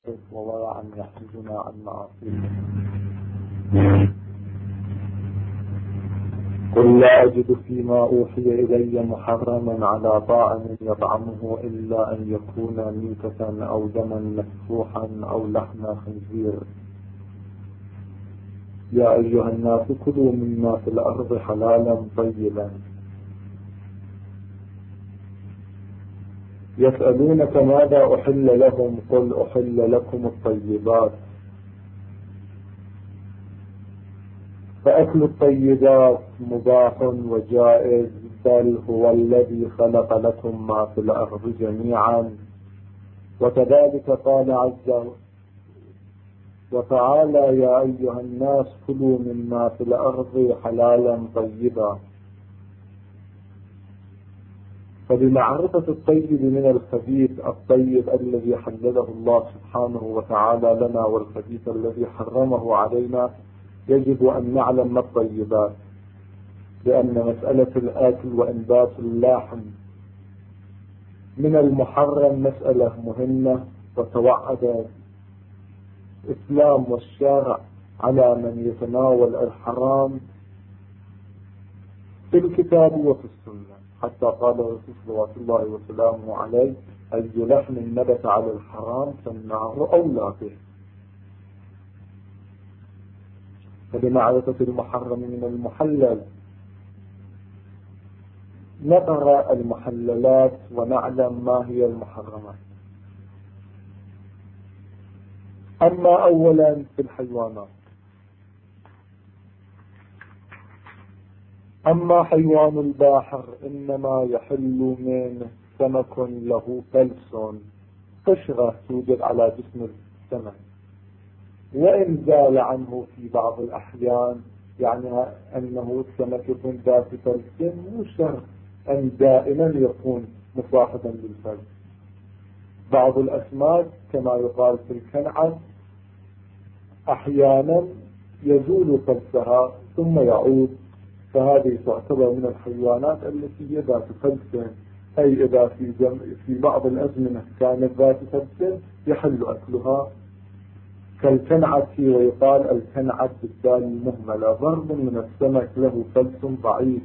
وورعا يحرجنا عن معاصيه. قل لا أجد فيما أوحي إلي محرما على طاعم يطعمه إلا أن يكون ميتة أو دما مسفوحا أو لحم خنزير. يا أيها الناس كلوا مما في الأرض حلالا طيبا. يسألونك ماذا أحل لهم قل أحل لكم الطيبات. فأكل الطيبات مباح وجائز، بل هو الذي خلق لكم ما في الأرض جميعا. وكذلك قال عز وتعالى يا أيها الناس كلوا مما في الأرض حلالا طيبا. فبمعرفة الطيب من الخبيث، الطيب الذي حلله الله سبحانه وتعالى لنا والخبيث الذي حرمه علينا، يجب أن نعلم ما الطيبات، لأن مسألة الآكل وإنبات اللحم من المحرم مسألة مهمة، وتوعد الإسلام والشارع على من يتناول الحرام في الكتاب وفي السنة، حتى قال الرسول صلوات الله وسلامه عليه أي لحم نبت على الحرام فالنار أولى به. فبمعرفة المحرم من المحلل نقرأ المحللات ونعلم ما هي المحرمات. أما أولا في الحيوانات، أما حيوان البحر إنما يحل من سمك له فلس، قشرة توجد على جسم السمك، وإن زال عنه في بعض الأحيان، يعني أنه السمك يكون ذات فلس، مو شرط أن دائما يكون مصاحبا للفلس. بعض الأسماك كما يقال في الكنعة أحيانا يزول فلسها ثم يعود، فهذه تعتبر من الحيوانات التي هي ذات فلس، أي إذا في بعض الأزمنة كانت ذات فلس يحل أكلها، كالكنعة، ويقال الكنعة بالدال المهملة، ضرب من السمك له فلس ضعيف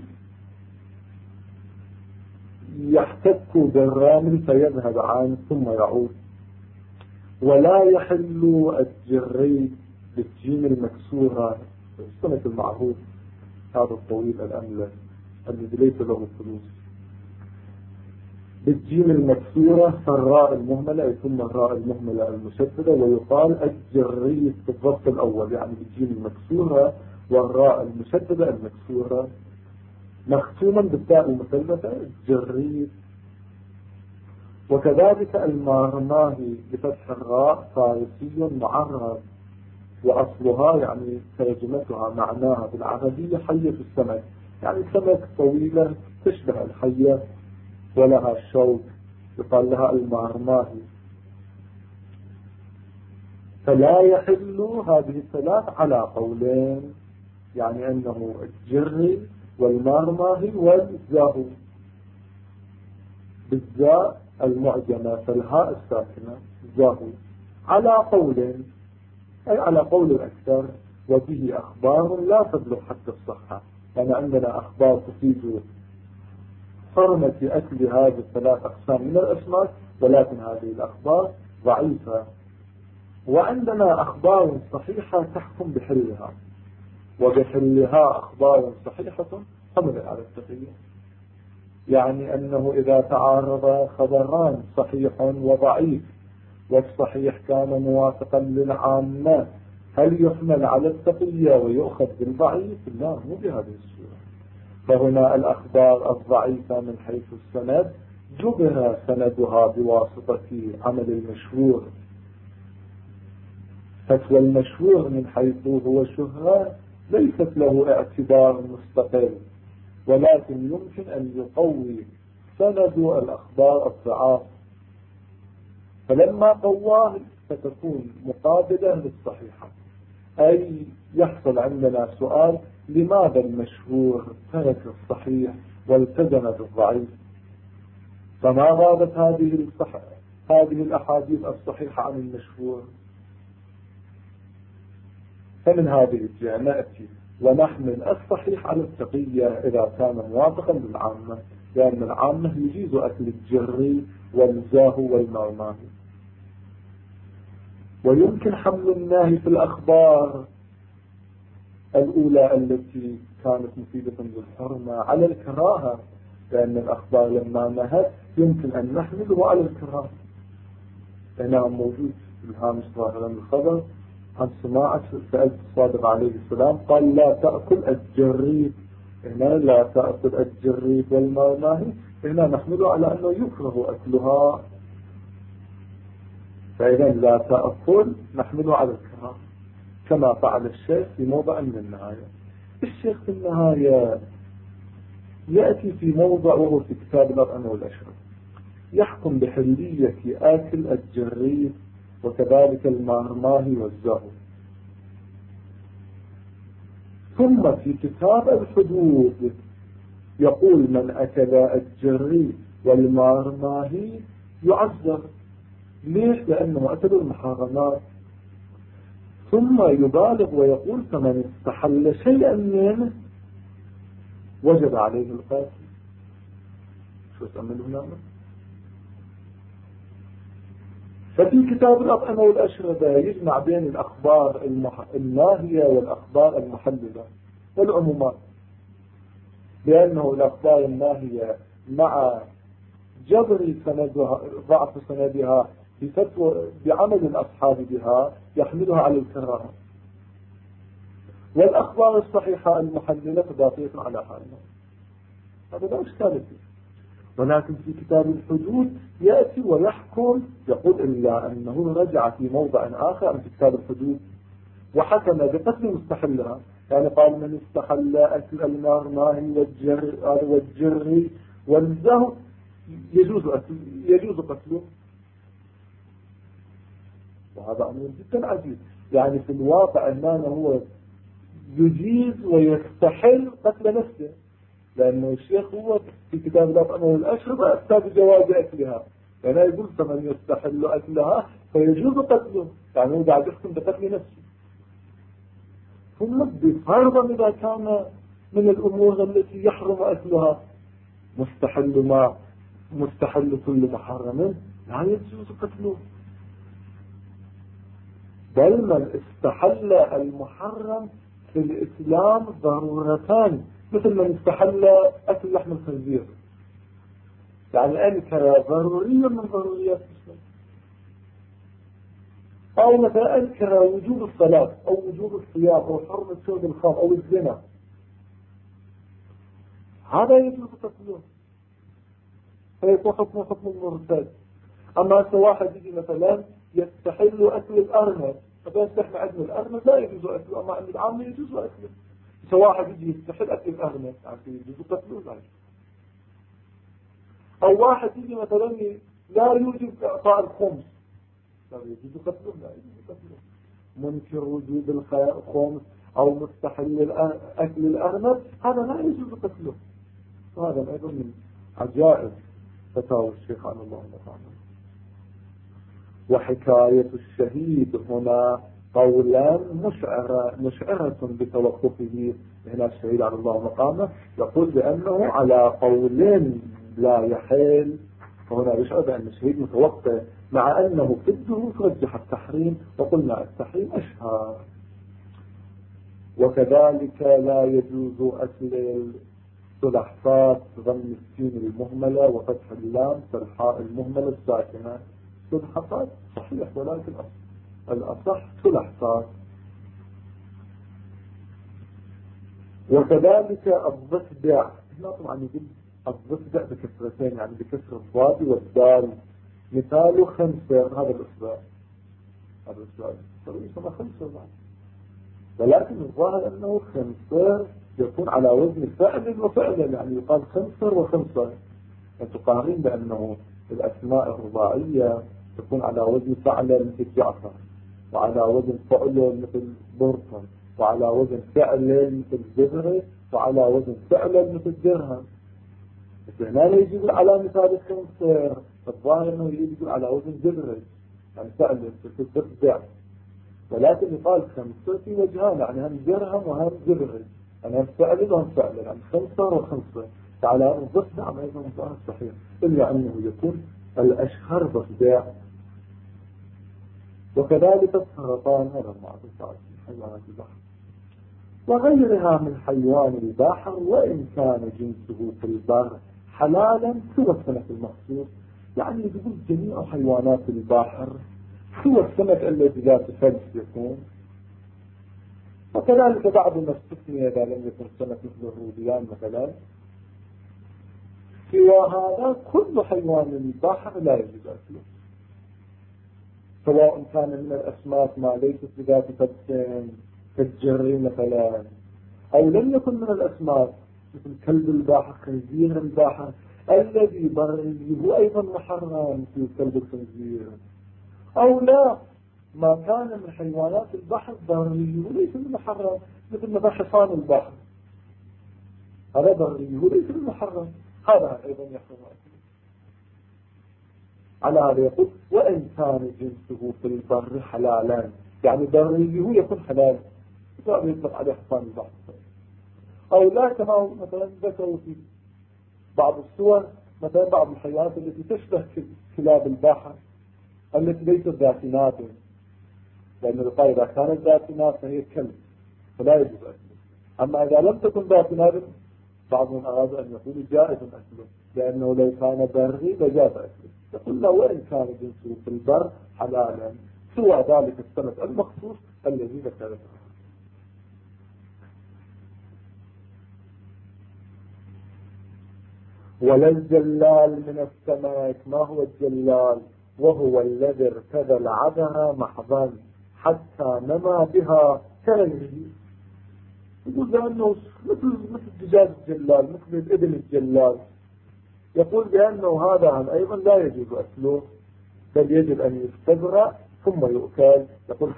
يحتك بالرامل فيذهب عنه ثم يعود. ولا يحل الجري بالجيم المكسورة، السمك المعروف هذا الطويل الأملس الذي ليس له فلوس، بالجيم المكسورة فالراء المهملة ثم الراء المهملة المشددة، ويقال الجري في الضبط الأول، يعني بالجيم المكسورة والراء المشددة المكسورة مختوما بالتاء المثلثة الجري. وكذلك المارماهي بفتح الراء فارسي معرب، وأصلها يعني ترجمتها معناها بالعربية حية السمك، يعني سمك طويلة تشبه الحية ولها شوك، يقال لها المارماهي. فلا يحل هذه الثلاث على قولين، يعني أنه الجري والمارماهي والزاهو بالزاء المعجمة فالهاء الساكنة زاهو، على قولين، أي على قول الأكثر، وبه أخبار لا تبلغ حتى الصحة، يعني عندنا أخبار تفيد حرمة أكل هذه الثلاث أقسام من الأسماك، ولكن هذه الأخبار ضعيفة. وعندنا أخبار صحيحة تحكم بحلها، وبحلها أخبار صحيحة حملت على التقييم، يعني أنه إذا تعارض خبران صحيح وضعيف والصحيح كان موافقا للعامة، هل يحمل على التقية ويؤخذ بالضعيف؟ لا، مو بهذه الصورة. فهنا الأخبار الضعيفة من حيث السند جبر سندها بواسطة عمل المشهور، فتوى المشهور من حيث هو شهرة ليست له اعتبار مستقل، ولكن يمكن أن يقوي سند الأخبار الضعاف، فلما قواه ستكون مقابلة للصحيحة. أي يحصل عندنا سؤال: لماذا المشهور ترك الصحيح والتزم بالضعيف؟ فما غابت هذه الأحاديث الصحيحة عن المشهور. فمن هذه الجهة نأتي ونحمل الصحيح على التقية إذا كان موافقا للعامة، لأن العامة يجيز أكل الجري والزاهو والمرماهي. ويمكن حمل الناهي في الأخبار الأولى التي كانت مفيدة للحرمة على الكراهة، لأن الأخبار لما نهت يمكن أن نحمله على الكراهة. هنا موجود في الهامش ظاهرا الخبر عن سماعة سألت الصادق عليه السلام قال لا تأكل الجريد، هنا لا تأكل الجريد والمرماهي، هنا نحمله على أنه يكره أكلها، فإذا لا تأكل نحمله على الكراهة كما فعل الشيخ في موضع من النهاية. الشيخ في النهاية يأتي في موضع وهو في كتاب الأطعمة والأشربة يحكم بحلية آكل الجريد وكذلك المرماهي والزهو. ثم في كتاب الحدود يقول من أكل الجريد والمرماهي يعذر. ليش؟ لأنه أكلوا المحرمات. ثم يبالغ ويقول فمن استحل شيئا منه وجب عليه القتل. شو اسمه هنا؟ ففي كتاب الأطعمة والأشربة يجمع بين الأخبار الناهية والأخبار المحللة والعمومات، لأنه الأخبار الناهية مع جبر سندها ضعف سندها بعمل الأصحاب بها يحملها على الكراهة، والأخبار الصحيحة المحللة باقية على حالها. هذا لا إشكال فيه. ولكن في كتاب الحدود يأتي ويحكم يقول إلا أنه رجع في موضع آخر في كتاب الحدود وحكم بقتل مستحلها، يعني قال من استحل أكل المرماهي والجري والزهو يجوز قتله. وهذا أمر جدا عجيب، يعني في الواقع أنه هو يجيز ويستحل قتل نفسه، لأنه الشيخ هو في كتاب الأطعمة والأشربة أفتى بجواز أكلها، يعني يقول فمن يستحل أكلها فيجوز قتله، يعني هو قاعد يحكم بقتل نفسه. ثم بفرضا إذا كان من الأمور التي يحرم أكلها مستحل كل محرم لا يجوز قتله، بل من استحل المحرم في الإسلام ضرورتان، مثل من استحل أكل لحم الخنزير، يعني أنكر ضروري من ضروريات الإسلام، أو مثلا أنكر وجوب الصلاة أو وجوب الصيام أو حرمة شرب الخمر أو الزنا، هذا يجوز قتله فيكون حكم المرتد. أما واحد يجي مثلا يستحل أكل الأرنب، مثلا يستحل عدم الأرنب لا يجوز أكله، أما عند العامة يجوز أكله. واحد يجي يستحل أكل الأرنب يعني يجوز قتله لا يجوز. أو واحد يجي مثلا لا يوجب إعطاء الخمس لا يجوز قتله لا يجوز قتله. منكر وجوب الخمس أو مستحل أكل الأرنب هذا لا يجوز قتله. وهذا أيضا من عجائب فتاوى الشيخ عن الله تعالى. وحكاية الشهيد هنا قولا مشعرة بتوقفه. هنا الشهيد على الله مقامه يقول بأنه على قول لا يحل، فهنا يشعر بأن الشهيد متوقف، مع أنه في الدروس رجح التحريم وقلنا التحريم أشهر. وكذلك لا يجوز أكل السلحفاة ضم السين المهملة وفتح اللام سلحاء المهملة الساكنة. سلحفاة صحيح، ولكن الأصح سلحفاة. وكذلك الضفدع، هنا طبعا يقول الضفدع بكسرتين، يعني بكسر الضاد والدال، مثاله خنصر، هذا الإصبع يسمى خنصر بعد، ولكن الظاهر أنه خنصر يكون على وزن فعل وفعل، يعني يقال خنصر وخنصر، فتقارن بأنه الأسماء الرباعية تكون على وزن فعل مثل جعفر، وعلى وزن فعل مثل برطن، وعلى وزن فعل مثل زهرة، وعلى وزن فعل مثل درهم. هنا لا يجب على مثال الخنصر الظاهر أنه يجب على وزن جبري، يعني سأل تتبع، ولكن يقال 5 في وجهان، يعني هم درهم وهم جبري، يعني هم سأل وهم سأل، يعني 5 و5 على الضفدع. نعم أيضا ظاهر صحيح، إلا أنه يكون الأشهر ضفدع. وكذلك السرطان هذا المعروف عن حيوانات البحر وغيرها من حيوان البحر، وإن كان جنسه في البر حلالا سوى السمك المخصوص. يعني يقول جميع حيوانات البحر سوى السمك الذي لا تفلس يكون. وكذلك بعض ما استثني إذا لم يكن سمك مثل الروبيان مثلا. سوى هذا كل حيوان البحر لا يجوز أكله، سواء كان من الأسماك ما ليست بذات فلس كالجري مثلا، أو لم يكن من الأسماك مثل كلب البحر، خنزير البحر الذي بريه أيضا محرم في كلب الخنزير، أو لا ما كان من حيوانات البحر بريه ليس محرم، مثل مثلا حصان البحر هذا بريه ليس محرم، هذا أيضا يحرم أكله. على هذا يقول وإن كان جنسه في البر حلالا، يعني بريه يكون حلال، يطلق عليه حصان البحر. أو لا كما مثلا ذكروا في بعض الصور مثلا بعض الحيوانات التي تشبه كلاب البحر التي ليست ذات ناب، لأن القاعدة إذا كانت ذات ناب فهي كلب فلا يجوز أكله. أما إذا لم تكن ذات ناب بعضهم أراد أن يقول جائز أكله، لأنه لو كان بري لجاز أكله. يقول له وإن كان جنسه في البر حلالا سوى ذلك السمك المخصوص الذي ذكره. ولا الجلال من السماك. ما هو الجلال؟ وهو الذي ارتدى العذر محضا حتى نما بها كريه. يقول بأنه مثل دجاج الجلال، مثل الإبل الجلال. يقول بأنه هذا أيضا لا يجوز أكله، بل يجب أن يستبرأ ثم يؤكل. يقول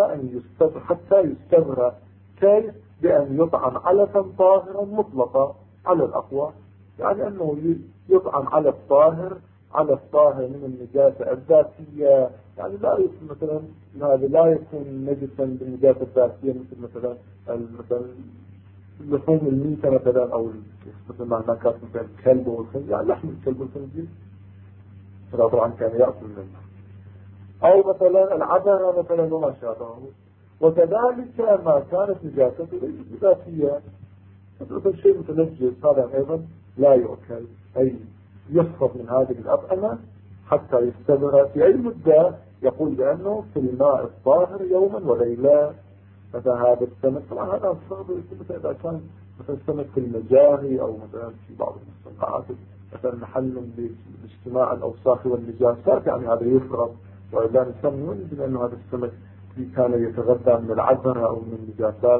حتى يستبرأ كيف؟ بأن يطعم علفا طاهرا مطلقا على الأقوى، يعني أنه يطعم على الطاهر، على الطاهر من النجاسة الذاتية، يعني لا يكون مثلا هذا لا يكون نجسا بالنجاسة الذاتية مثل مثلا لحوم الميتة مثلا، أو مثل ما كانت مثلا الكلب والخنزير، يعني لحم الكلب والخنزير فلا طبعا كان يأكل منه، أو مثلا العذرة مثلا وما شابهه. وكذلك ما كانت نجاسته ليست ذاتية، مثل شيء متنجس هذا أيضا لا يؤكل، أي يحفظ من هذه الأطعمة حتى يستبرأ في أي مدة. يقول بأنه في الماء الطاهر يوما وليلة. فهذا السمك طبعا هذا الصعب مثلا إذا كان مثلا سمك في المجاري أو مثلا في بعض المصنعات مثلا محل باجتماع الأوساخ والنجاسات، يعني هذا يفرض. وإذا الإنسان ينزل أنه هذا السمك كان يتغذى من العذرة أو من النجاسات.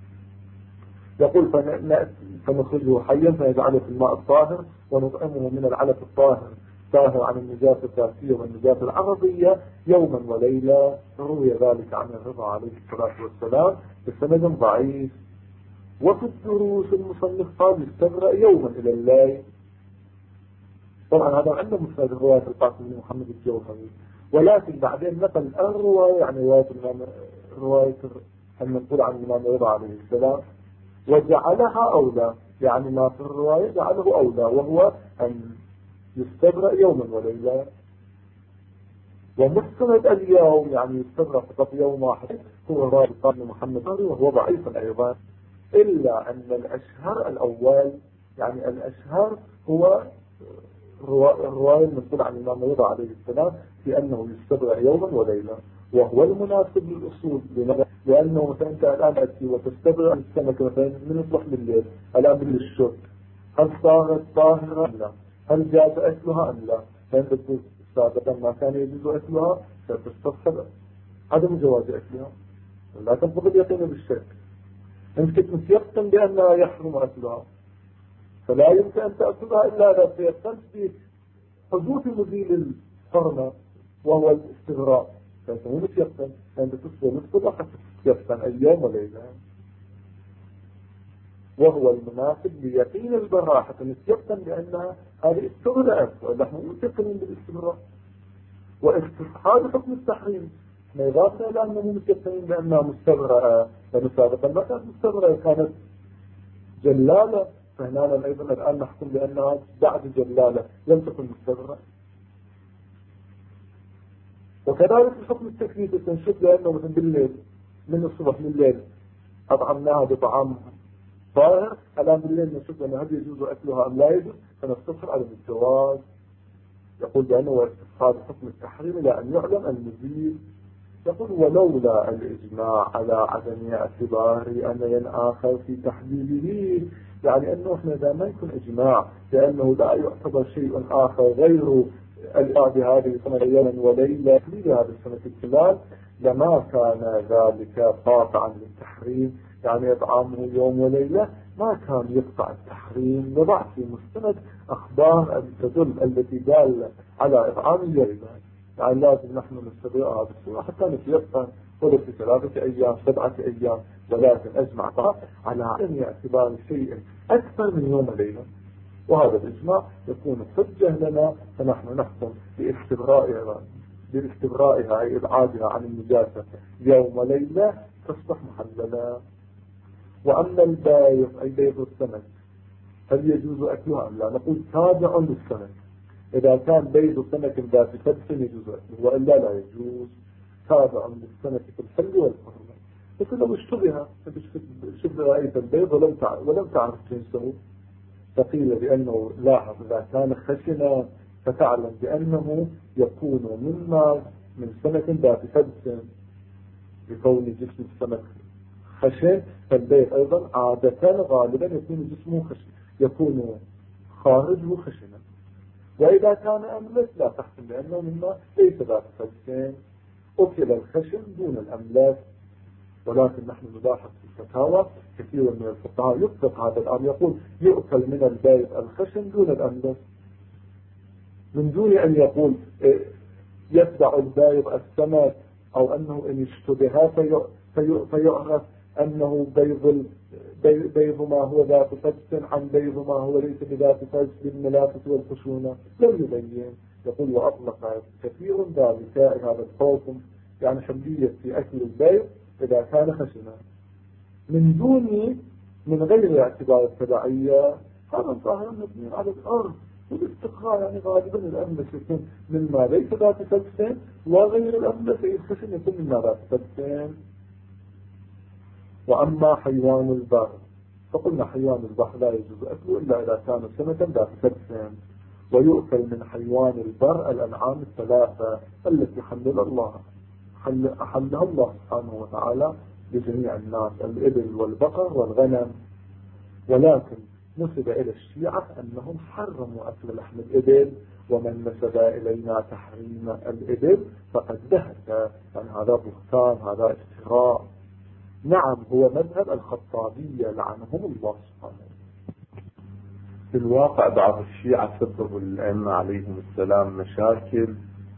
يقول فنخرجه حيا فنجعله في الماء الطاهر ونطعمه من العلف الطاهر طاهر عن النجاسة الذاتية والنجاسة العرضية يوما وليلة. روي ذلك عن الرضا عليه الصلاة والسلام بسند ضعيف. وفي الدروس المصنف قال يستبرأ يوما إلى الليل. طبعا هذا عنده مسند رواية القاسم بن محمد الجوهري، ولكن بعدين نقل الرواية عن رواية نقول عن الإمام الرضا عليه السلام وجعلها أولى، يعني ما في الرواية جعله أولى، وهو أن يستبرأ يوما وليلة. ومستند اليوم يعني يستبرأ فقط يوم واحد هو رواية القاسم محمد وهو ضعيف أيضا، إلا أن الأشهر الأول، يعني الأشهر هو الرواية المنقولة عن الإمام الرضا عليه السلام في أنه يستبرأ يوما وليلة، وهو المناسب للأصول. لأنه مثلا أنت الآن أتي وتستبرأ السمكة مثلا من يصلح بالليل الآن بالشرب، هل صارت طاهرة أم لا؟ هل جاز أكلها أم لا؟ فأنت تقول سابقا ما كان يجوز أكلها فتستصحب عدم جواز أكلها، لا تنقض اليقين بالشك. أنت كنت متيقن بأنها يحرم أكلها، فلا يمكن أن تأكلها إلا إذا تيقنت بحدوث مزيل الحرمة وهو الاستغراء. فأنت مو متيقن، فأنت تصبر نسبة حتى تتيقن أيام وليلة. وهو المناسب ليقين البراءة حتى نتيقن بأنها هذه استغرأت، ونحن متيقنين بالاستغراء. واستصحاب حكم التحريم ما إضافة إلى أنه متيقنين بأنها مستغرأة، لأنه سابقا ما كانت مستغرأة، كانت جلالة، فهنا أيضا الآن نحكم بأنها بعد جلالة لم تكن مستغرأة. وكذلك الحكم التكليفي تنشط لأنه مثل بالليل من الصبح لليل أطعمناها بطعام طاهر، الآن بالليل نشوف أن هل يجوز أكلها أم لا يجوز، فنستفسر على الجواز. يقول بأنه استصحاب حكم التحريم إلى أن يعلم المزيد. يقول ولولا الإجماع على عدم اعتبار أمر آخر في تحليله، يعني أنه إحنا إذا ما يكون إجماع لأنه لا يعتبر شيء آخر غير الإعادة هذه السنة يوما وليلة تحليل هذه السنة الخلال، لما كان ذلك قاطعا للتحريم، يعني إطعامه يوم وليلة ما كان يقطع التحريم لضعف مستند أخبار تدل التي دالة على إطعام الليلة. يعني لازم نحن نستطيع هذا السورة حتى نتيقن ولو في 3 أيام 7 أيام، ولكن أجمع على عدم اعتبار شيء أكثر من يوم وليلة، وهذا الإجماع يكون حجة لنا، فنحن نحكم باستبرائها أي إبعادها عن النجاسة يوم وليلة تصبح محللة. وأما البيض أي بيض السمك هل يجوز أكلها أم لا؟ نقول تابع للسمك، إذا كان بيض سمك ذات فدس يجوز أكله، وإلا لا يجوز، تابع للسمك في الحل والحرمة. لكن لو اشتبه رأيت البيض ولم تعرف جنسه، فقيل بأنه لاحظ إذا كان خشنا فتعلم بأنه يكون من سمك ذات فدس، بكون جسم السمك خشن، فالبيض أيضا عادة غالبا يكون جسمه خشن، يكون خارجه خشنا. وإذا كان أملس لا تحسن لأنه مما ليس ذات فدسين، أكل الخشن دون الأملاس. ولكن نحن نلاحظ في الفتاوى كثير من الفقهاء يطلق هذا الأمر، يقول يؤكل من البيض الخشن دون الأملاس، من دون أن يقول يتبع البيض السمك، أو أنه إن اشتبه فيعرف أنه بيض ما هو ذات فدس عن بيض ما هو ليس بذات فدس بالملافة والخشونة، لم يبين. يقول وأطلق كثير ذلك هذا الحكم، يعني حملية في أكل البيض إذا كان خشنا من غير اعتبار التبعية. هذا ظاهر مبني على الأرض والاستقراء، يعني غالبا الأملس يكون مما ليس ذات فدس، وغير الأملس الخشن يكون مما ذات فدس. وأما حيوان البر فقلنا حيوان البحر لا يجوز أكله إلا إذا كان سمكا ذات فدس. ويؤكل من حيوان البر الأنعام الثلاثة التي أحلها الله سبحانه وتعالى لجميع الناس، الإبل والبقر والغنم. ولكن نسب إلى الشيعة أنهم حرموا أكل لحم الإبل، ومن نسب إلينا تحريم الإبل فقد دهك، يعني هذا بهتان، هذا افتراء. نعم هو مذهب الخطابية لعنهم الله سبحانه. في الواقع بعض الشيعة سببوا الأئمة عليهم السلام مشاكل،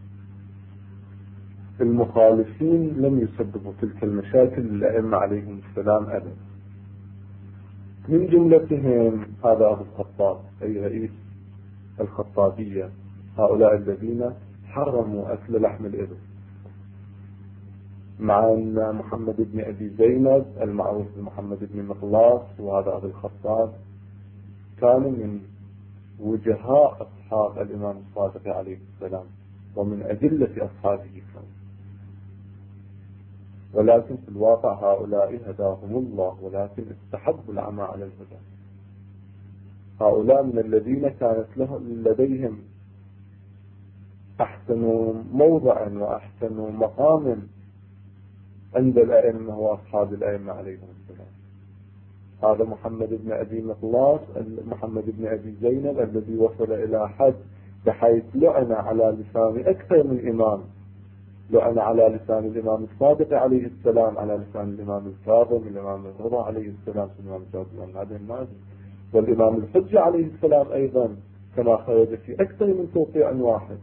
المخالفين لم يسببوا تلك المشاكل للأئمة عليهم السلام أبدا. من جملتهم هذا أبو الخطاب أي رئيس الخطابية، هؤلاء الذين حرموا أكل لحم الإبل، مع أن محمد بن أبي زينب المعروف بمحمد بن مخلاص وهذا أبو الخطاب كانوا من وجهاء أصحاب الإمام الصادق عليه السلام ومن أدلة أصحابه كانوا. ولكن في الواقع هؤلاء هداهم الله، ولكن استحبوا العمى على الهدى. هؤلاء من الذين كانت لديهم أحسن موضعا وأحسن مقاما عند الأئمة وأصحاب الأئمة عليهم السلام. هذا محمد بن أبي مخلاص، محمد بن أبي زينب الذي وصل إلى حد بحيث لعن على لسان أكثر من إمام، لعن على لسان الإمام الصادق عليه السلام، على لسان الإمام الكاظم، الإمام الرضا عليه السلام، الإمام الجواد، والإمام الحجة عليه السلام أيضا، كما خرج في أكثر من توقيع واحد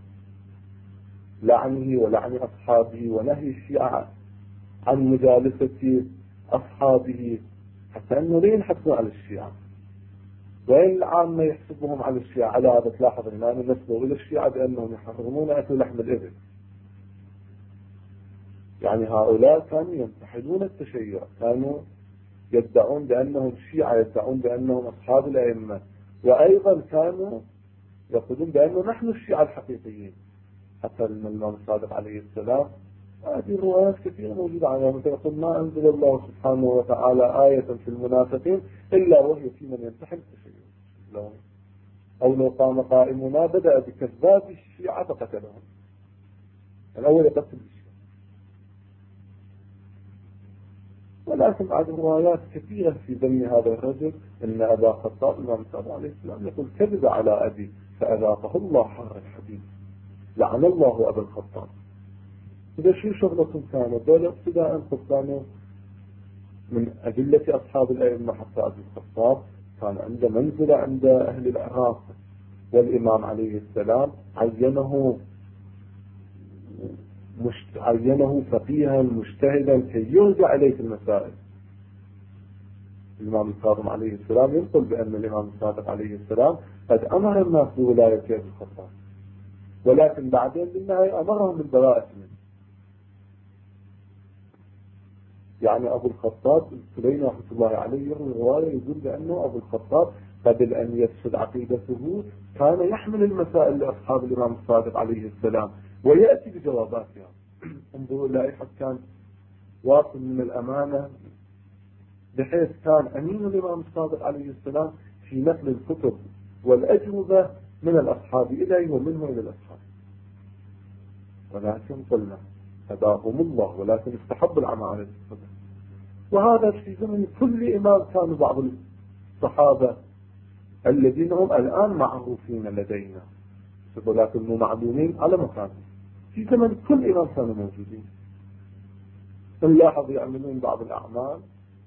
لعنه ولعن أصحابه ونهي الشيعة عن مجالسة أصحابه حتى أنه ليه ينحسبوا على الشيعة؟ وين العامة يحسبهم على الشيعة؟ على هذا تلاحظ الإمام نسبوا إلى الشيعة بأنهم يحرمون أكل لحم الإبل. يعني هؤلاء كانوا ينتحلون التشيع، كانوا يدعون بأنهم شيعة، يدعون بأنهم أصحاب الأئمة، وأيضا كانوا يقولون بأنه نحن الشيعة الحقيقيين. حتى الإمام الصادق عليه السلام هذه الروايات كثيرة موجودة عنها، مثل يقول ما أنزل الله سبحانه وتعالى آية في المنافقين إلا وهي في من ينتحل التشيع، أو لو قام قائمنا بدأ بكذاب الشيعة فقتلهم، الأول يقتل الشيعة. ولكن بعد روايات كثيرة في ذم هذا الرجل، إن أبا خطاب الإمام الصادق عليه السلام يقول كذب على أبي فأذاقه الله حر الحديث، لعن الله أبا الخطاب. إذا شو شغلتهم كانوا؟ دول ابتداء كانوا من أدلة أصحاب الأئمة، حتى أبي الخطاب كان عنده منزلة عند أهل العراق، والإمام عليه السلام عينه فقيها مجتهدا كي يرجع إليه في المسائل. الإمام الكاظم عليه السلام ينقل بأن الإمام الصادق عليه السلام قد أمر الناس بولاية أبي الخطاب، ولكن بعدين بالنهاية أمرهم بالبراءة منه. يعني أبو الخطاب السليمي رحمة الله عليه يروي رواية يقول بأنه أبو الخطاب قبل أن يفسد عقيدته كان يحمل المسائل لأصحاب الإمام الصادق عليه السلام ويأتي بجواباتها. انظروا لائحة كان واصل من الأمانة، بحيث كان أمين الإمام الصادق عليه السلام في نقل الكتب والأجوبة من الأصحاب إليه ومنه إلى الأصحاب. ولكن قلنا هداهم الله، ولكن استحب العمى على الصدق. وهذا في زمن كل إمام كانوا بعض الصحابة الذين هم الآن معروفين لدينا، ولكن مو معلومين على مكانهم. في زمن كل إمام كانوا موجودين. نلاحظ يعملون بعض الأعمال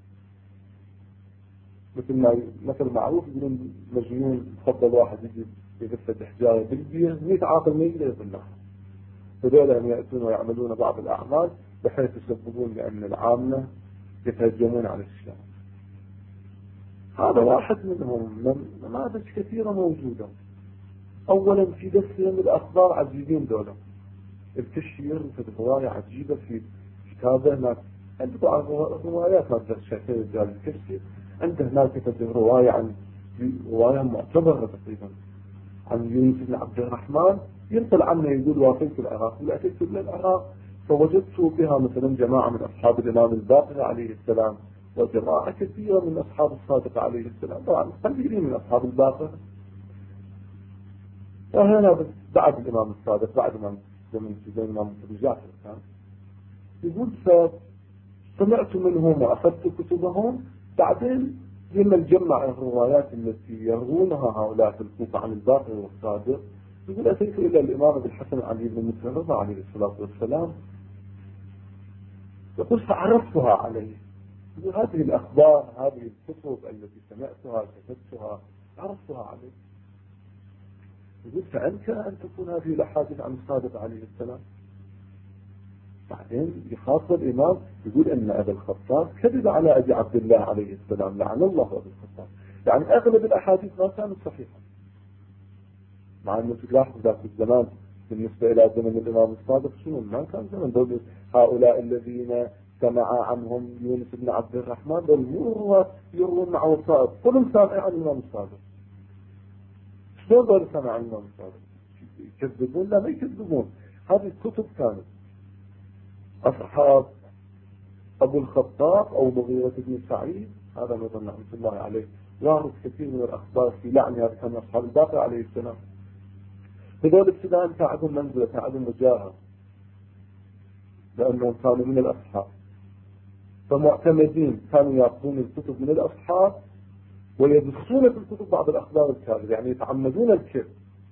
مثل معروف يقولون مجنون، تفضل واحد يجي يفتح حجاره بالبير 100 عاقل ما يقدر يطلعها. فدول أن يأتون ويعملون بعض الأعمال بحيث يسببون لأن العامة يتهجمون على الإسلام. هذا واحد منهم، نماذج كثيرة موجودة. أولا في دفهم الأخبار عجيبين دولة. الكشير في رواية عجيبة في كتابه هناك، عنده بعض الروايات ما تدرس شكل رجال الكشير، عنده هناك كتب رواية عن رواية معتبرة تقريبا عن يونس بن عبد الرحمن، ينقل عنه يقول وافيت العراق ولأتيت إلى العراق فوجدت بها مثلا جماعة من أصحاب الإمام الباقر عليه السلام وجماعة كثيرة من أصحاب الصادق عليه السلام، طبعا قليلين من أصحاب الباقر. وهنا بعد الإمام الصادق، بعد ما زمن الإمام ابن جعفر كان يقول فسمعت منهم وأخذت كتبهم، بعدين لما نجمع الروايات التي يروونها هؤلاء في الكوفة عن الباقر والصادق، يقول أتيت إلى الإمام أبي الحسن علي بن مسلم رضا عليه الصلاة والسلام، يقول فعرفتها عليه. يقول هذه الأخبار، هذه الكتب التي سمعتها كتبتها عرفتها عليه. يقول فأنت أن تكون هذه الأحاديث عن الصادق عليه السلام. بعدين يخاطب الإمام يقول أن أبا الخطاب كذب على أبي عبد الله عليه السلام، لعن الله أبا الخطاب. يعني أغلب الأحاديث ما كانت صحيحة، مع أنه تلاحظ ذاك الزمان بالنسبة إلى زمن الإمام الصادق شنو ما كان زمن دول هؤلاء الذين سمع عنهم يونس بن عبد الرحمن دول مو يروون مع وسائط، كلهم سامعين عن الإمام الصادق. شلون دول سمع عن الإمام الصادق؟ يكذبون؟ لا ما يكذبون، هذه الكتب كانت أصحاب أبو الخطاب أو مغيرة بن سعيد، هذا نظر رحمة الله عليه وارد كثير من الأخبار في لعن هذا كان أصحاب الباقر عليه السلام. هذول ابتداء تعدوا منزلة، تعدوا مجاهة، لأنهم كانوا من الأصحاب فمعتمدين، كانوا يأخذون الكتب من الأصحاب ويدسون في الكتب بعض الأخبار الكاذبة، يعني يتعمدون الكذب.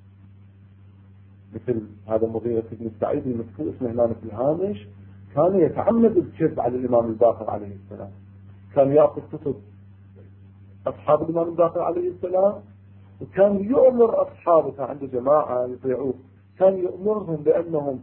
مثل هذا مغيرة بن سعيد المذكور اسمه هنا في الهامش، كان يتعمد الكذب على الإمام الباقر عليه السلام، كان يأخذ كتب أصحاب الإمام الباقر عليه السلام وكان يؤمر أصحابه، كان عنده جماعة يطيعوه، كان يؤمرهم بأنهم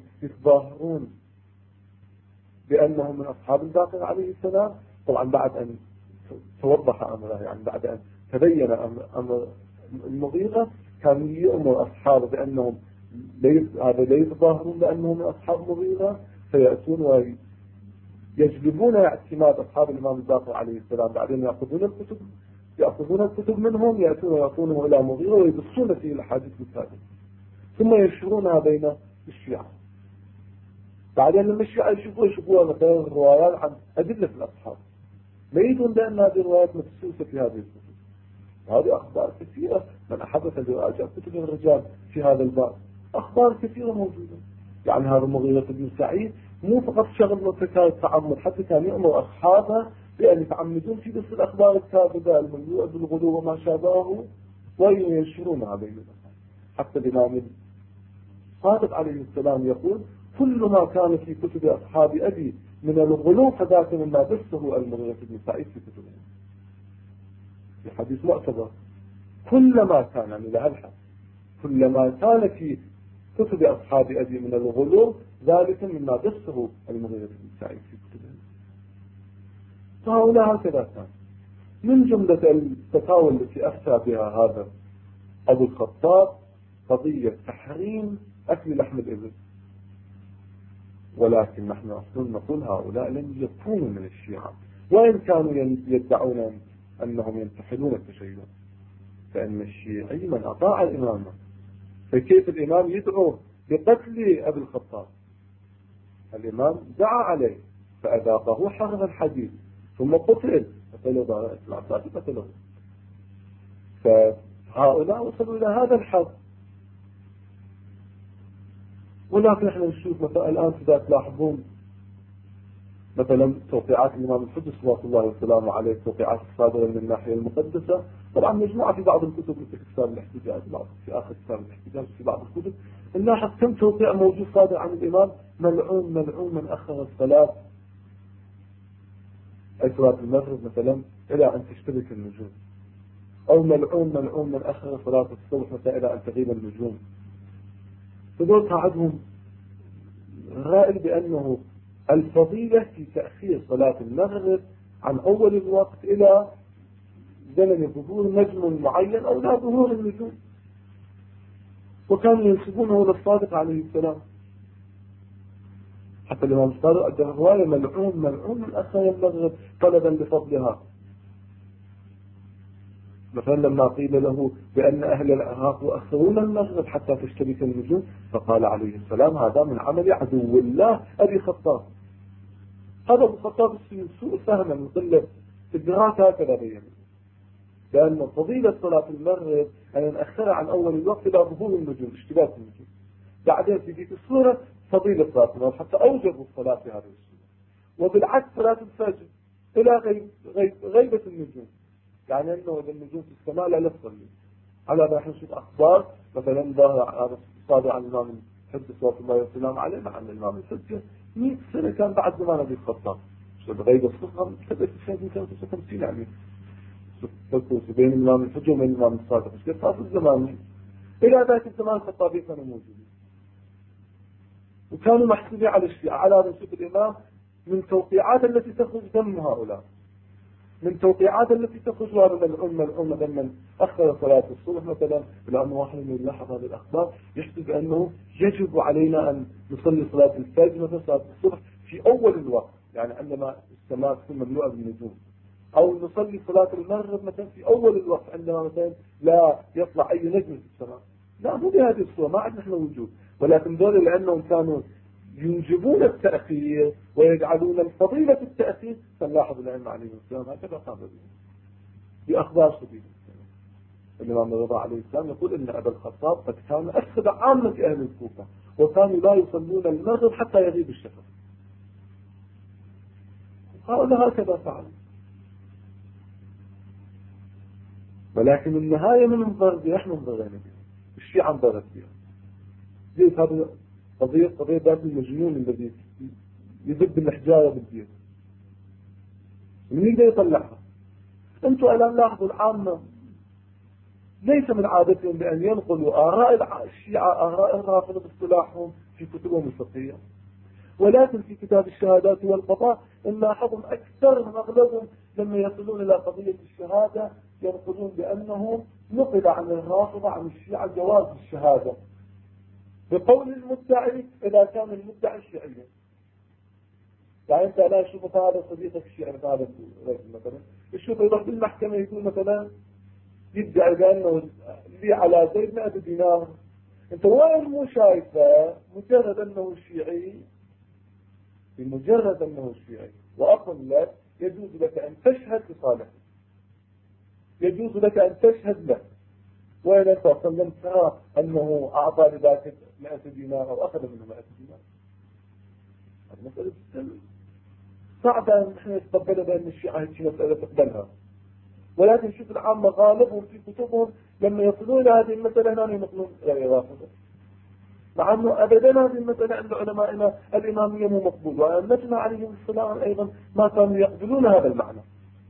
يتظاهرون بأنهم من أصحاب الباقر عليه السلام، طبعا بعد أن توضح أمره، يعني بعد أن تبين أمر المغيرة كان يأمر أصحابه بأنهم هذا لا يتظاهرون بأنهم أصحاب مغيرة، فيأتون ويجلبون اعتماد أصحاب الإمام الباقر عليه السلام، بعدين يأخذون الكتب منهم، يأتون ويعطونهم إلى مغيرة ويبصون فيه الأحاديث الكاذبة، ثم ينشرونها بين الشيعة. بعدين لما الشيعة يشوفوها مثلا روايات عن أدلة الأصحاب، ما يدون بأن هذه الروايات مدسوسة في هذه الكتب. هذه أخبار كثيرة، من أحب فليراجع كتب الرجال في هذا الباب، أخبار كثيرة موجودة. يعني هذا المغيرة بن سعيد مو فقط شغل وفكار التعمد، حتى كان يأمر أصحابه بأن يتعمدون في بس الأخبار الكاذبة المملوءة بالغلو وما شابهه وينشرونها بين الناس. حتى الإمام الصادق عليه السلام يقول: كل ما كان في كتب أصحاب أبي من الغلو فذاك مما دسه المغيرة بن سعيد في كتبه. في حديث معتبر: كلما كان، يعني لهالحد، كلما كان في كتب أصحاب أبي من الغلو ذلك مما دسه المغيرة بن سعيد في كتبه. فهؤلاء هكذا كان. من جملة الفتاوى التي أفتى بها هذا أبو الخطاب قضية تحريم أكل لحم الإبل. ولكن نحن أصلا نقول هؤلاء لم يكونوا من الشيعة، وإن كانوا يدعون أنهم ينتحلون التشيع، فإن الشيعي من أطاع الإمام، فكيف الإمام يدعو بقتل أبي الخطاب؟ الإمام دعا عليه فأذاقه حرب الحديد ثم قتل، قتلوا العباسي قتلوه. فهؤلاء وصلوا إلى هذا الحد. ولكن احنا نشوف مثلا الآن إذا تلاحظون مثلا توقيعات الإمام الحجة صلوات الله وسلامه عليه، التوقيعات الصادرة من الناحية المقدسة، طبعا مجموعة في بعض الكتب مثل كتاب الاحتجاج، في آخر كتاب الاحتجاج في بعض الكتب نلاحظ كم توقيع موجود صادر عن الإمام: ملعون ملعون من أخر الصلاة، أي صلاة المغرب مثلا، إلى أن تشتبك النجوم، أو ملعون ملعون من أخر صلاة الصبح مثلا إلى أن تغيب النجوم. فدول عندهم رأي بأنه الفضيلة في تأخير صلاة المغرب عن أول الوقت إلى زمن ظهور نجم معين أو لا ظهور النجوم، وكانوا ينسبونه للصادق عليه السلام. حتى الإمام الصادق أدى رواية: ملعون ملعون من أخر المغرب طلبا لفضلها. مثلا لما قيل له بأن أهل العراق يؤخرون المغرب حتى تشتبك النجوم، فقال عليه السلام: هذا من عمل عدو الله أبي خطاب. هذا أبو خطاب سوء فهما من قلة إدراك هكذا بينه، لأن فضيلة صلاة المغرب أن نأخرها عن أول الوقت إلى ظهور النجوم، اشتباك النجوم. بعدين في ذيك الصورة فضيلة صلاة المغرب حتى أوجبوا الصلاة في هذه الصورة. وبالعكس صلاة الفجر إلى غيبة النجوم، يعني أنه إذا النجوم في السماء لا تصلي. على ما نشوف أخبار مثلا ظاهر صادر عن الإمام الحجة صلى الله عليه وسلم عليه، مع أن الإمام الحجة 100 سنة كان بعد زمان أبي الخطاب. الغيبة الصغرى ابتدت في سنة 53 يعني بين الإمام الحجة وبين الإمام الصادق، مش كيف في الزمان. إلى ذاك الزمان الخطابية كانوا موجودين وكانوا محسوبين على الشيعة. على نشوف الإمام من توقيعات التي تخرج دم هؤلاء، من توقيعات التي تخرج من الأمة من أخر صلاة الصبح مثلا، لأن واحد من يلاحظ هذه الأخبار يحسب أنه يجب علينا أن نصلي صلاة الفجر مثلا صلاة الصبح في أول الوقت، يعني عندما السماء تكون مملوءة بالنجوم، أو نصلي صلاة المغرب مثلا في أول الوقت عندما مثلا لا يطلع أي نجم في السماء. لا، مو بهذه الصورة، ما عندنا احنا وجود. ولكن دول لأنهم كانوا يوجبون التأخير ويجعلون الفضيلة التأخير، فنلاحظ العلم عليه السلام هكذا قام به بأخبار شديدة. الإمام الرضا عليه السلام يقول إن أبا الخطاب قد كان أفسد عامة أهل الكوفة، وكانوا لا يصلون المغرب حتى يغيب الشفق. قال هكذا فعل. ولكن النهاية من انظر بها، احنا انظرنا بها، الشيعة انظرت بها. ليس هذا قضية ذات المجنون الذي يذب الحجارة بالدين، من يقدر يطلعها؟ انتوا الان لاحظوا العامة ليس من عادتهم بأن ينقلوا آراء الشيعة آراء الرافضة باصطلاحهم في كتبهم الفقهية، ولكن في كتاب الشهادات والقضاء نلاحظهم أكثر أغلبهم لما يصلون إلى قضية الشهادة ينقلون بأنه نقل عن الرافضة عن الشيعة جواز الشهادة بقول المدعي إذا كان المدعي شيعيا. يعني أنت لا شوف هذا صديقك الشيعي هذا الرجل مثلا الشوف يروح بالمحكمة يقول مثلا يدعي بأنه لي على زيد 100 دينار. أنت وين مو شايفه مجرد أنه شيعي، بمجرد أنه شيعي وأقول لك يجوز لك أن تشهد لصالحه، يجوز لك أن تشهد له. وإن أنت أصلا لم ترى أنه أعطى لذاك 100 دينار أو أخذ منه 100 دينار. هذه مسألة صعبة أن نحن نتقبلها بأن الشيعة هذه مسألة تقبلها. ولكن شوف العامة غالبهم في كتبهم لما يصلون إلى هذه المسألة هنا ينقلون رأي رافضة، مع أنه أبدا هذه المسألة عند علمائنا الإمامية مو مقبول، وأئمتنا عليهم السلام أيضا ما كانوا يقبلون هذا المعنى.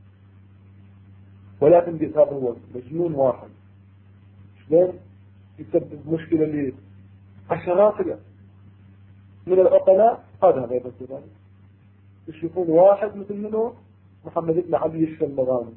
ولكن هذا هو مجنون واحد شلون يسبب مشكلة لعشرات من العقلاء. هذا أيضا كذلك يشوفون واحد مثل منه محمد بن علي الشلمغاني.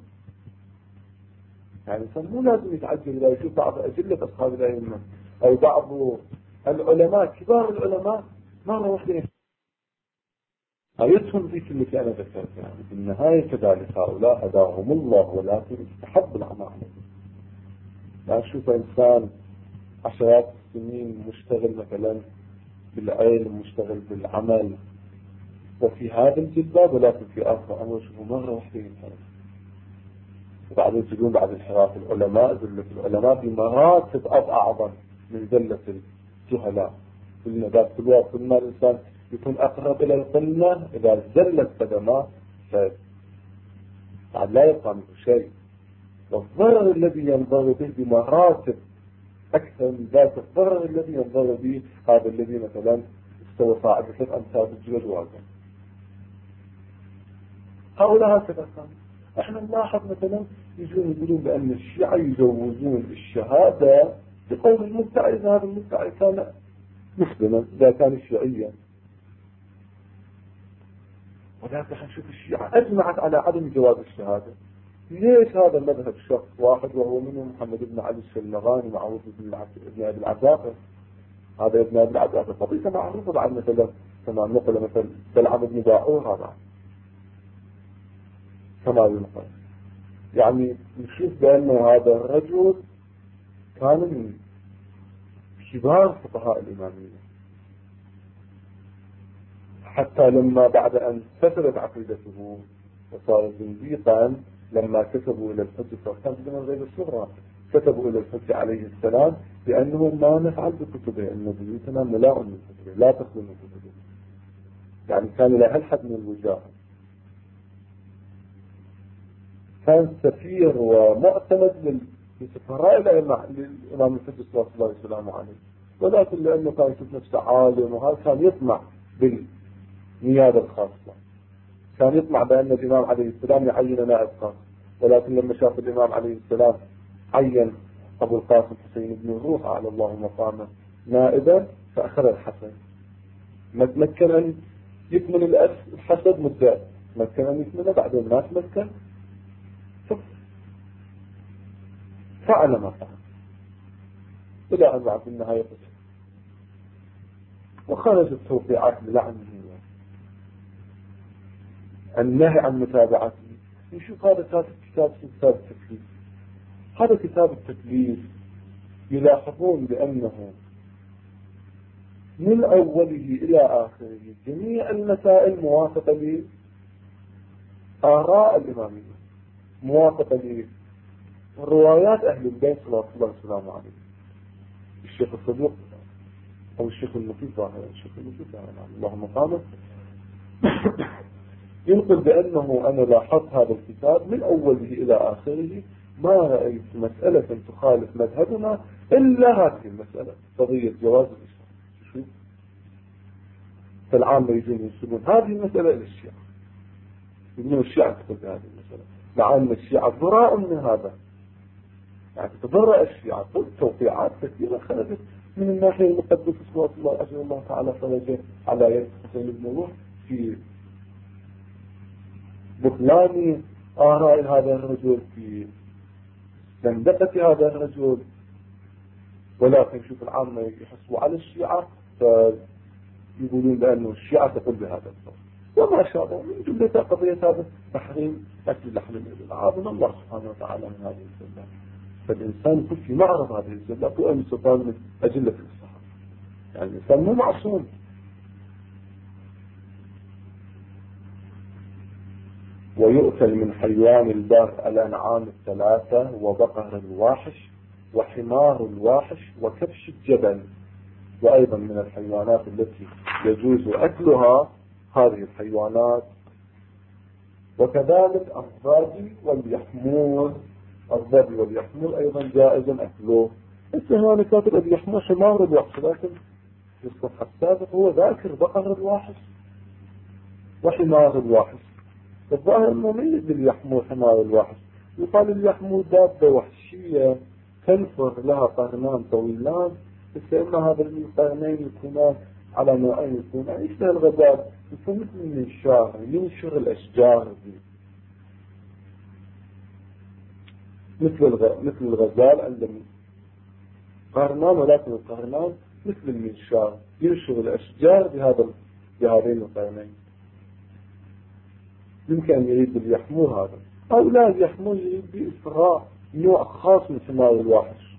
يعني مو لازم يتعجل إذا يشوف بعض أجلة أصحاب الأئمة أو بعض العلماء كبار العلماء مرة واحدة آيتهم في كل اللي أنا ذكرت. يعني في النهاية كذلك هؤلاء هداهم الله ولكن استحب العمى عليهم. يعني شوف إنسان عشرات السنين مشتغل مثلا بالعلم مشتغل بالعمل وفي هذا الجلباب، ولكن في آخر أمر شوفوا مرة واحدة ينحرف. وبعدين تقول بعد انحراف العلماء زلة العلماء بمراتب أعظم من زلة الجهلاء. قلنا ذات الوقت كل ما الإنسان يكون أقرب إلى القمة إذا زلت قدماه بعد لا يبقى منه شيء، والضرر الذي ينضر به بمراتب أكثر من ذات الضرر الذي ينضر به هذا الذي مثلا استوى صاعد 3 أمثال الجبل واقع. هؤلاء هكذا كانوا. احنا نلاحظ مثلا يجون يقولون بأن الشيعة يجوزون الشهادة بقول المدعي إذا هذا المدعي كان مسلما إذا كان شيعيا. ولكن نشوف الشيعة أجمعت على عدم جواز الشهادة. ليش هذا المذهب شخص واحد وهو منه محمد بن علي الشلمغاني معروف ابن أبي العساقر. هذا ابن أبي العساقر قضية معروفة بعد مثلا كما نقل مثلا بلعم بن باعور هذا كما ينقل. يعني نشوف بأنه هذا الرجل كان من كبار فقهاء الإمامية، حتى لما بعد أن فسدت عقيدته وصار زنديقا لما كتبوا إلى الحج كان من غير الصغرى كتبوا إلى الحج عليه السلام بأنه ما نفعل بكتبه إن بيوتنا ملاء من كتبه لا تخلو من كتبه. يعني كان إلى هالحد من الوجاهة. كان سفير ومعتمد لسفراء الإمام الحج صلى الله عليه وسلم عليه، ولكن لأنه كان يشوف نفسه عالم وهذا كان يطمع بالنيابة الخاصة، كان يطمع بأن الإمام عليه السلام يعين نائب خاص. ولكن لما شاف الإمام عليه السلام عين أبو القاسم حسين بن الروح على الله مقامه نائبا فأخذ الحسن. ما تمكن أن يكمل الحسد مدة، تمكن أن يكمله بعدين ما تمكن فعل ما فعل إلى أن بعد النهاية وخرجت توقيعات لعنه النهي عن متابعته. نشوف هذا كتاب التكليف. هذا كتاب التكليف يلاحظون بأنه من أوله إلى آخره جميع المسائل موافقة لآراء الإمامية، موافقة لروايات أهل البيت صلى الله عليه وسلم. الشيخ الصدوق أو الشيخ المفيد الشيخ المفيد اللهم قامت ينقل بأنه أنا لاحظت هذا الكتاب من أوله إلى آخره ما رأيت مسألة تخالف مذهبنا إلا هذه المسألة قضية جواز الإشراك. فالعامة يجون ينسبون هذه المسألة إلى الشيعة، يقولون الشيعة تقول بهذه المسألة، مع أن الشيعة براء من هذا. يعني تبرأ الشيعة توقيعات كثيرة خرجت من الناحية المقدسة صلى الله أجل الله تعالى فرجه على يد حسين بن روح في بطلان آراء هذا الرجل، في زندقة هذا الرجل، ولكن شوف العامة يحسوا على الشيعة فيقولون بأنه الشيعة تقول بهذا الصوت وما شابه. من جملة قضية هذا تحريم أكل لحم الإبل، أعاذنا الله سبحانه وتعالى من هذه الزلات. فالإنسان يكون في معرض هذه الزلات وأن سلطان من أجلة الصحة، يعني الإنسان مو معصوم. ويؤكل من حيوان البر الأنعام الثلاثة وبقر الواحش وحمار الواحش وكبش الجبل. وأيضا من الحيوانات التي يجوز أكلها هذه الحيوانات. وكذلك الظبي واليحمور، الظبي واليحمور أيضا جائز أكله. هنا كاتب اليحمور حمار الواحش، لكن في الصفحة السابقة هو ذاكر بقر الواحش وحمار الواحش. الظاهر أنه ما يريد اليحمور حمار الواحش، يقال اليحمور دابة وحشية تنفر لها قرنان طويلان، بس إما هذا القرنين يكونان على نوعين، يكونان يشبه الغزال، يكون مثل المنشار ينشر الأشجار دي، مثل الغزال عندما قرنان، ولكن القرنان مثل المنشار ينشر الأشجار بهذين القرنين. يمكن أن يريد اليحمور هذا، أو لا، اليحمور يريد بإسراء نوع خاص من حمار الواحش.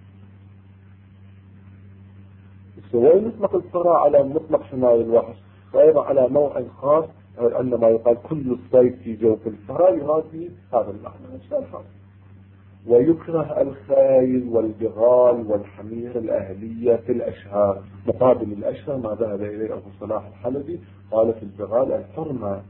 سواء نطلق الصراع على مطلق حمار الوحش وأيضا على نوع خاص، عندما يقال كل الصيد في جوف الصراع يراد به هذا المعنى. ويكره الخيل والبغال والحمير الأهلية في الأشهار، مقابل الأشهر ما ذهب إليه أبو صلاح الحلبي، قال في البغال الحرمة.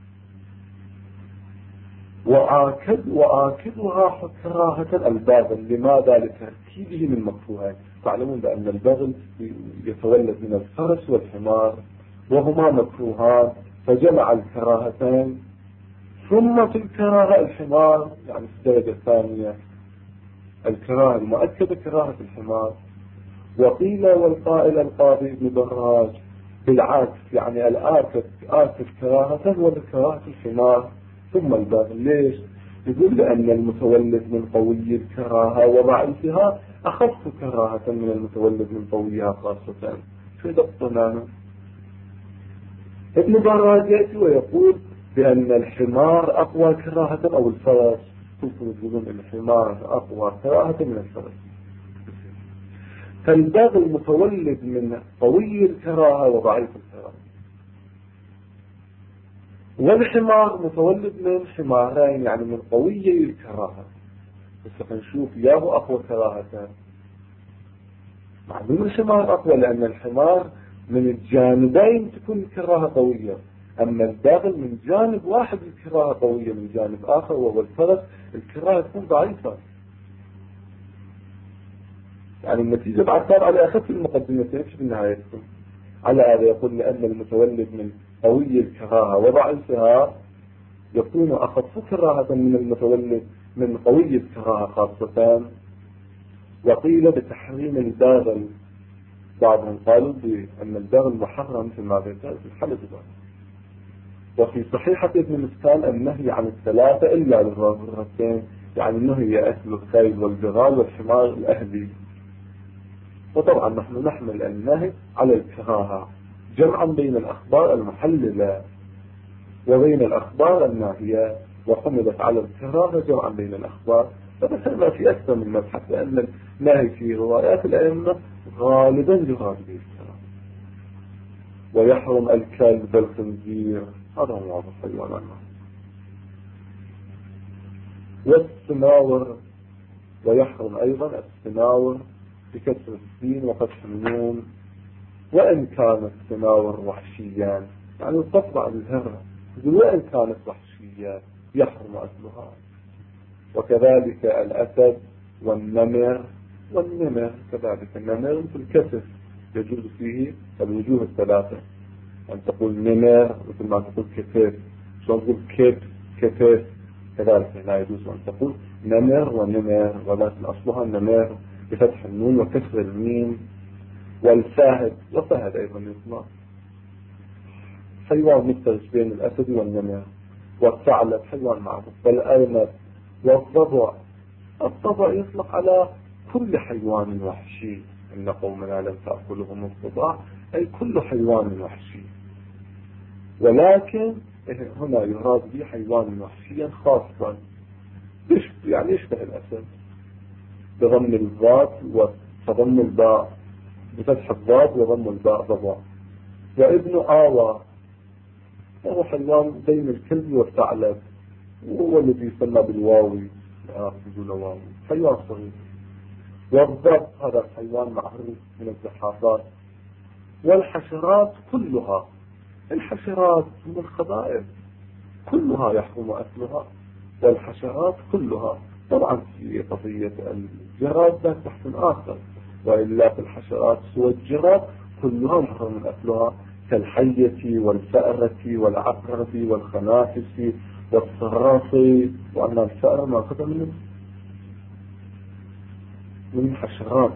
وآكلها كراهة الباغل، لماذا؟ لتركيبه من مكروهين. تعلمون بأن البغل يتولد من الفرس والحمار وهما مكروهان، فجمع الكراهتين. ثم في الكراهة الحمار، يعني في الدرجة الثانية الكراهة المؤكدة كراهة الحمار. وقيل والقائل القاضي ابن دراج بالعكس، يعني الآكد كراهة وكراهة الحمار ثم البغل. ليش؟ يقول لأن المتولد من قوي الكراهة وضعيفها أخف كراهة من المتولد من قويها خاصة. في ضبطنا ابن دراج يأتي ويقول بأن الحمار أقوى كراهة، أو الفرس، يقولون الحمار أقوى كراهة من الفرس. فالبغل متولد من قوي الكراهة وضعيف الكراهة، والحمار متولد من حمارين، يعني من قوي الكراهة. بس نشوف ياه أقوى كراهة. معلوم الحمار أقوى، لأن الحمار من الجانبين تكون الكراهة قوية، أما البغل من جانب واحد الكراهة قوية، من جانب آخر وهو الفرس الكراهة تكون ضعيفة. يعني النتيجة بعد صار على أخف المقدمتين في النهاية تكون على هذا. يقول لأن المتولد من قوي الكراهة وضعيفها يكون أخف كراهة من المتولد من قوي الكراهة خاصة. وقيل بتحريم الباغل، بعضهم قالوا بأن الباغل محرم في الماء في الحلب. وفي صحيحة ابن مسكان النهي عن الثلاثة إلا للضرورتين، يعني النهي أكل الخيل والبغال والحمار الأهلي. وطبعا نحن نحمل النهي على الكراهة جمعا بين الأخبار المحللة وبين الأخبار الناهية، وحملت على الكراهة جمعا بين الأخبار. فدخلنا في أكثر من مبحث، لأن النهي في روايات الأئمة غالبا يراد به الكراهة. ويحرم الكلب الخنزير، هذا هو واضح حيوان. والسناور، ويحرم أيضا السناور بكسر السين وفتح النون، وإن كانت السناور وحشيا، يعني تطبع الهرة، وإن كانت وحشية يحرم أكلها. وكذلك الأسد والنمر، والنمر كذلك النمر في الكسر يجوز فيه الوجوه الثلاثة، أن تقول نمر مثل ما تقول كتف، شلون تقول كتف كذلك لا يجوز أن تقول نمر ونمر، ولكن أصلها نمر بفتح النون وكسر الميم. والفهد، وفهد أيضا يطلق، حيوان مفترس بين الأسد والنمر. والثعلب حيوان معروف، والأرنب والضبع. الضبع يطلق على كل حيوان وحشي، إن قومنا لم تأكلهم الضباع، أي كل حيوان وحشي، ولكن هنا يراد به حيوان وحشيا خاصا، يعني يشبه الأسد بضم الضاد وضم الباء، بفتح الضاد وضم الباء ضبع. وابن آوى هو حيوان بين الكلب والثعلب، وهو الذي يسمى بالواوي، واوي، حيوان صغير. والضب هذا الحيوان معروف من الزحافات. والحشرات كلها، الحشرات من الخبائث كلها يحرم أكلها، والحشرات كلها. طبعا في قضية الجراد ذات بحث آخر، وإلا في الحشرات سوى الجراد كلها محرم أكلها، كالحية والفأرة والعقرب والخنافس والصراص. وأن الفأرة ما أخذ من الحشرات،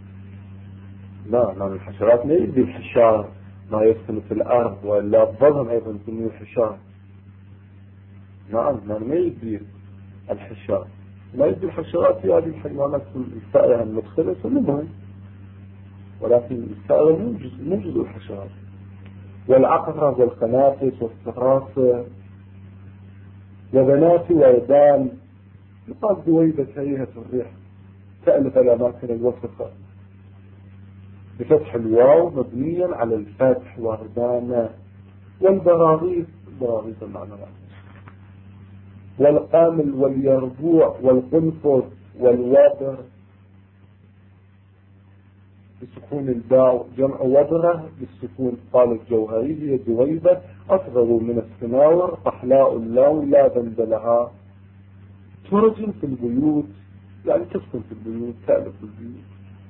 لا من الحشرات ما يجي الحشار ما يسكن في الأرض، وإلا الظلم أيضا من الحشار. نعم ما يجي الحشار، ما يجي الحشرات في هذه الحيوانات الفأرة المدخلة منهم، ولكن الفأرة مو جزء الحشرات. والعقرب والخنافس والصراص وبنات وردان. يقال دويبة هيئة الريح تألف الأماكن الوسخة بفتح الواو مبنيا على الفتح، وردان. والبراغيث، البراغيث المعنى والقامل واليربوع والقنفذ والوابر بسكون الباء جمع وبرة بالسكون. قال الجوهري هي دويبة أصغر من السناور، طحلاء اللون لا ذنب لها، ترجم في البيوت يعني تسكن في البيوت، تألف في البيوت.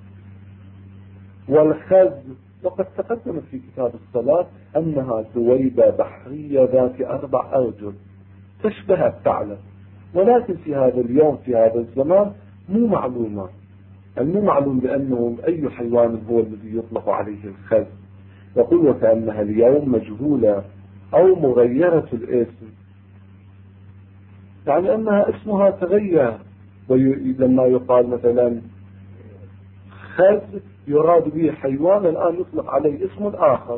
والخز، وقد تقدم في كتاب الصلاة أنها دويبة بحرية ذات 4 أرجل تشبه الثعلب، ولكن في هذا اليوم في هذا الزمان مو معلومة، مو معلوم بأنه أي حيوان هو الذي يطلق عليه الخز. يقول وكأنها اليوم مجهولة أو مغيرة الاسم، يعني أنها اسمها تغير. لما يقال مثلا خز يراد به حيوان الآن يطلق عليه اسم آخر.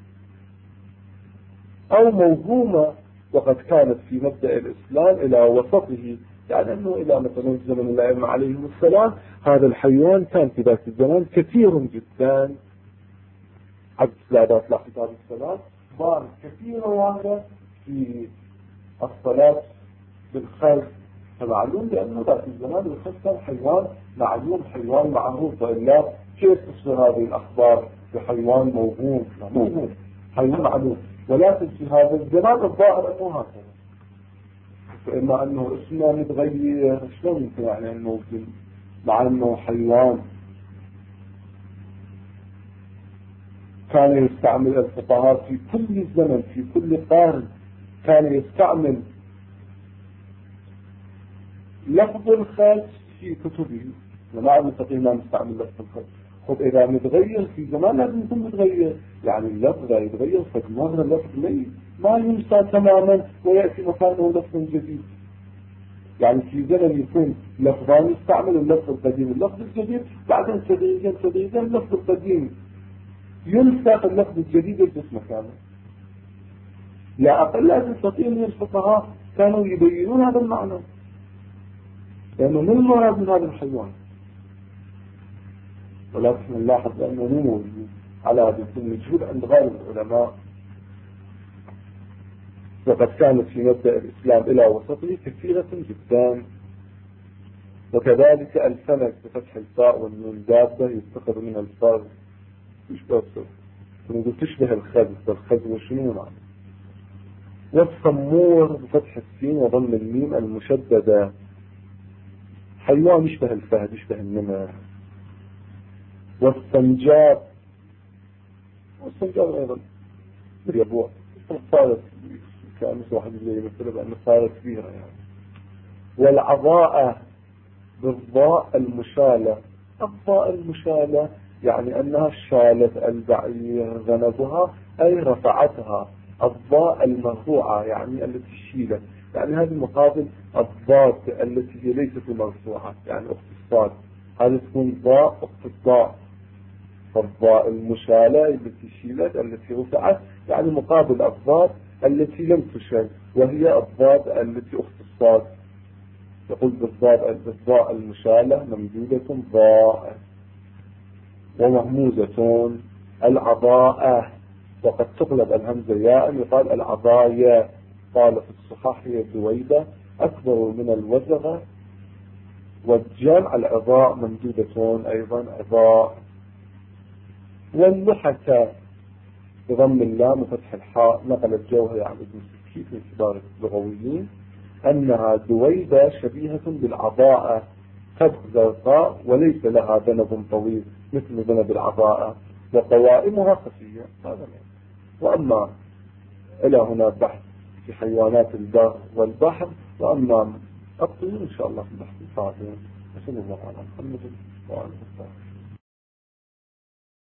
أو موهومة، وقد كانت في مبدأ الإسلام إلى وسطه، يعني أنه إلى مثلا زمن الأئمة عليهم السلام هذا الحيوان كان في ذاك الزمان كثير جدا. عبد السلادات لا كتاب الصلاة بار كثير واحدة في الصلاة بالخز، فمعلوم لأنه ذاك الزمان الخز كان حيوان معلوم، حيوان معروف، وإلا كيف تصير هذه الأخبار بحيوان موهوم؟ موهوم حيوان معلوم، ولكن في هذا الزمان الظاهر أنه هكذا. فإما أنه اسمه متغير، شلون يمكن يعني أنه مع أنه حيوان؟ كان يستعمل الفقهاء في كل زمن في كل قرن كان يستعمل لفظ الخز في كتبه، وما نستطيع أن نستعمل لفظ الخز. خب إذا متغير في زمان لازم يكون متغير، يعني اللفظ يتغير فمرة اللفظ ما ينسى تماما ويأتي مكانه لفظ جديد. يعني في زمن يكون لفظان يستعمل اللفظ القديم اللفظ الجديد، بعدين تدريجا اللفظ القديم ينسخ اللفظ الجديد يجلس مكانه. لا أقل لا تستطيع أن الفقهاء كانوا يبينون هذا المعنى، لأنه من المراد من هذا الحيوان، ولكن نلاحظ أنه مو موجود على هذا المجهول عند غالب العلماء. وقد كانت في مبدأ الإسلام إلى وسطه كثيرة جدا. وكذلك الفلك بفتح الفاء والنون دابة يتخذ منها الفاء تشبه الخز، والخز وشنو معنى. والصمور بفتح السين وضم الميم المشددة حيوان يشبه الفهد يشبه النمر. والسنجاب أيضا يبوع صارت كان واحد زي مثل بأنه صارت كبيرة يعني. والعضاءة بالضاء المشالة، الضاء المشالة يعني أنها شالت البعير ذنبها أي رفعتها، الضاء المرفوعة يعني التي شيلت، يعني هذه مقابل الضاد التي هي ليست مرفوعة يعني أخت الصاد، هذه تكون ضاء أخت الضاء. فالضاء المشالة التي شيلت التي رفعت يعني مقابل الضاد التي لم تشل، وهي الضاد التي أخت الصاد. يقول بالضاء المشالة ممدودة ضاء ومهموزة العضاء، وقد تقلب الهمزة ياء يقال العضايا. قال في الصحاح هي دويبة أكبر من الوزغة، والجمع العضاء ممدودة أيضا عضاء. واللحة بضم اللام وفتح الحاء، نقل الجوهري عن ابن سكيت من كبار اللغويين أنها دويبة شبيهة بالعضاء، قد زرقاء وليس لها ذنب طويل مثل ذنب العضاء، وقوائمها خفية. هذا وأما إلى هنا بحث في حيوانات البر والبحر، وأما الطيور إن شاء الله في البحث القادم. وصلى الله على محمد وعلى آله وصحبه.